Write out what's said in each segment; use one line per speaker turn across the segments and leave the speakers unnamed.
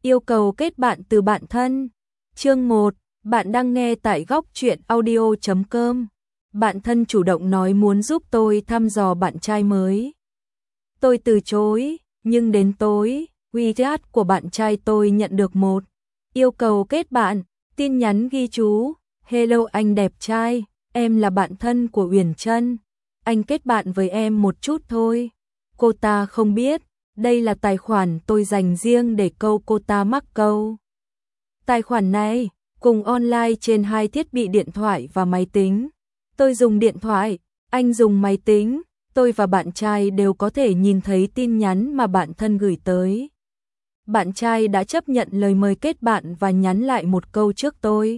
Yêu cầu kết bạn từ bạn thân. Chương 1, bạn đang nghe tại góc truyện audio.com. Bạn thân chủ động nói muốn giúp tôi thăm dò bạn trai mới. Tôi từ chối, nhưng đến tối, WeChat của bạn trai tôi nhận được một yêu cầu kết bạn, tin nhắn ghi chú: Hello anh đẹp trai, em là bạn thân của Uyển Trân. Anh kết bạn với em một chút thôi. Cô ta không biết, đây là tài khoản tôi dành riêng để câu cô ta mắc câu. Tài khoản này, cùng online trên hai thiết bị điện thoại và máy tính. Tôi dùng điện thoại, anh dùng máy tính, tôi và bạn trai đều có thể nhìn thấy tin nhắn mà bạn thân gửi tới. Bạn trai đã chấp nhận lời mời kết bạn và nhắn lại một câu trước tôi.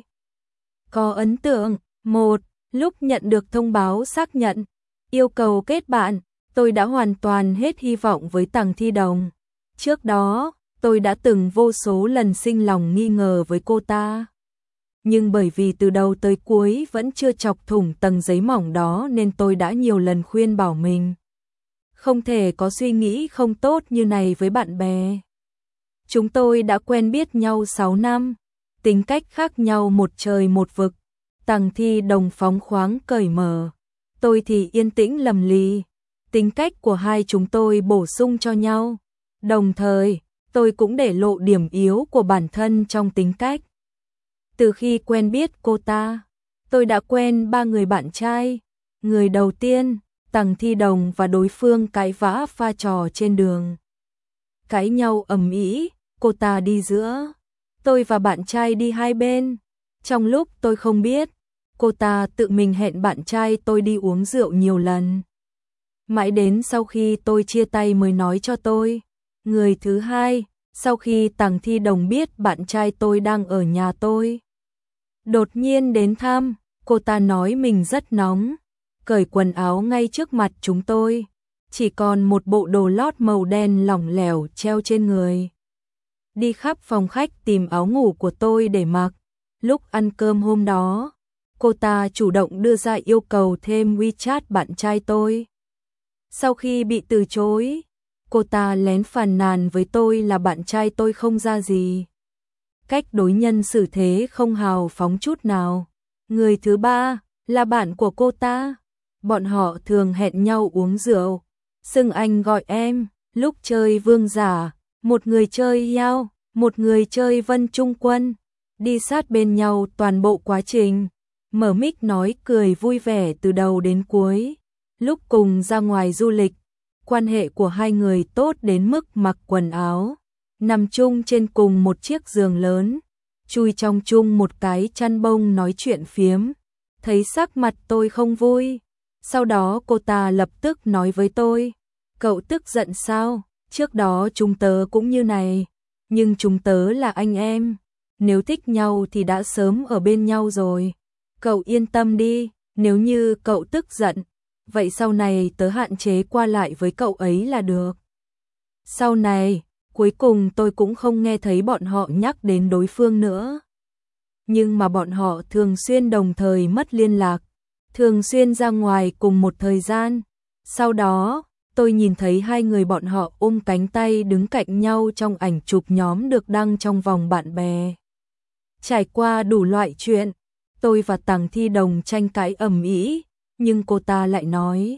Có ấn tượng. 1. Lúc nhận được thông báo xác nhận yêu cầu kết bạn, tôi đã hoàn toàn hết hy vọng với Tằng Thi Đồng. Trước đó, tôi đã từng vô số lần sinh lòng nghi ngờ với cô ta. Nhưng bởi vì từ đầu tới cuối vẫn chưa chọc thủng tầng giấy mỏng đó nên tôi đã nhiều lần khuyên bảo mình không thể có suy nghĩ không tốt như này với bạn bè. Chúng tôi đã quen biết nhau 6 năm, tính cách khác nhau một trời một vực. Tằng Thi Đồng phóng khoáng cởi mở, tôi thì yên tĩnh lầm lì. Tính cách của hai chúng tôi bổ sung cho nhau. Đồng thời, tôi cũng để lộ điểm yếu của bản thân trong tính cách. Từ khi quen biết cô ta, tôi đã quen 3 người bạn trai. Người đầu tiên, Tằng Thi Đồng và đối phương cãi vã pha trò trên đường. Cãi nhau ầm ĩ, cô ta đi giữa, tôi và bạn trai đi hai bên. Trong lúc tôi không biết, cô ta tự mình hẹn bạn trai tôi đi uống rượu nhiều lần. Mãi đến sau khi tôi chia tay mới nói cho tôi. Người thứ hai, sau khi Tằng Thi Đồng biết bạn trai tôi đang ở nhà tôi, đột nhiên đến thăm, cô ta nói mình rất nóng, cởi quần áo ngay trước mặt chúng tôi, chỉ còn một bộ đồ lót màu đen lỏng lẻo treo trên người. Đi khắp phòng khách tìm áo ngủ của tôi để mặc. Lúc ăn cơm hôm đó, cô ta chủ động đưa ra yêu cầu thêm WeChat bạn trai tôi. Sau khi bị từ chối, cô ta lén phàn nàn với tôi là bạn trai tôi không ra gì. Cách đối nhân xử thế không hào phóng chút nào. Người thứ ba là bạn của cô ta. Bọn họ thường hẹn nhau uống rượu, xưng anh gọi em. Lúc chơi vương giả, một người chơi Yao, một người chơi Vân Trung Quân, đi sát bên nhau toàn bộ quá trình, mở mic nói cười vui vẻ từ đầu đến cuối. Lúc cùng ra ngoài du lịch, quan hệ của hai người tốt đến mức mặc quần áo, nằm chung trên cùng một chiếc giường lớn, chui trong chung một cái chăn bông nói chuyện phiếm. Thấy sắc mặt tôi không vui, sau đó cô ta lập tức nói với tôi: cậu tức giận sao? Trước đó chúng tớ cũng như này, nhưng chúng tớ là anh em, nếu thích nhau thì đã sớm ở bên nhau rồi. Cậu yên tâm đi, nếu như cậu tức giận, vậy sau này tớ hạn chế qua lại với cậu ấy là được. Sau này, cuối cùng tôi cũng không nghe thấy bọn họ nhắc đến đối phương nữa. Nhưng mà bọn họ thường xuyên đồng thời mất liên lạc, thường xuyên ra ngoài cùng một thời gian. Sau đó, tôi nhìn thấy hai người bọn họ ôm cánh tay đứng cạnh nhau trong ảnh chụp nhóm được đăng trong vòng bạn bè. Trải qua đủ loại chuyện, tôi và Tằng Thi Đồng tranh cãi ầm ĩ, nhưng cô ta lại nói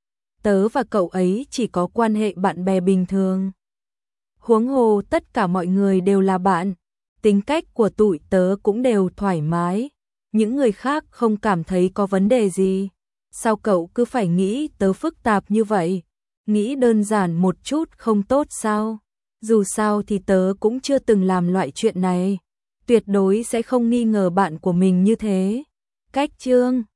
tớ và cậu ấy chỉ có quan hệ bạn bè bình thường. Huống hồ tất cả mọi người đều là bạn, tính cách của tụi tớ cũng đều thoải mái, những người khác không cảm thấy có vấn đề gì. Sao cậu cứ phải nghĩ tớ phức tạp như vậy? Nghĩ đơn giản một chút không tốt sao? Dù sao thì tớ cũng chưa từng làm loại chuyện này, tuyệt đối sẽ không nghi ngờ bạn của mình như thế. Cách chương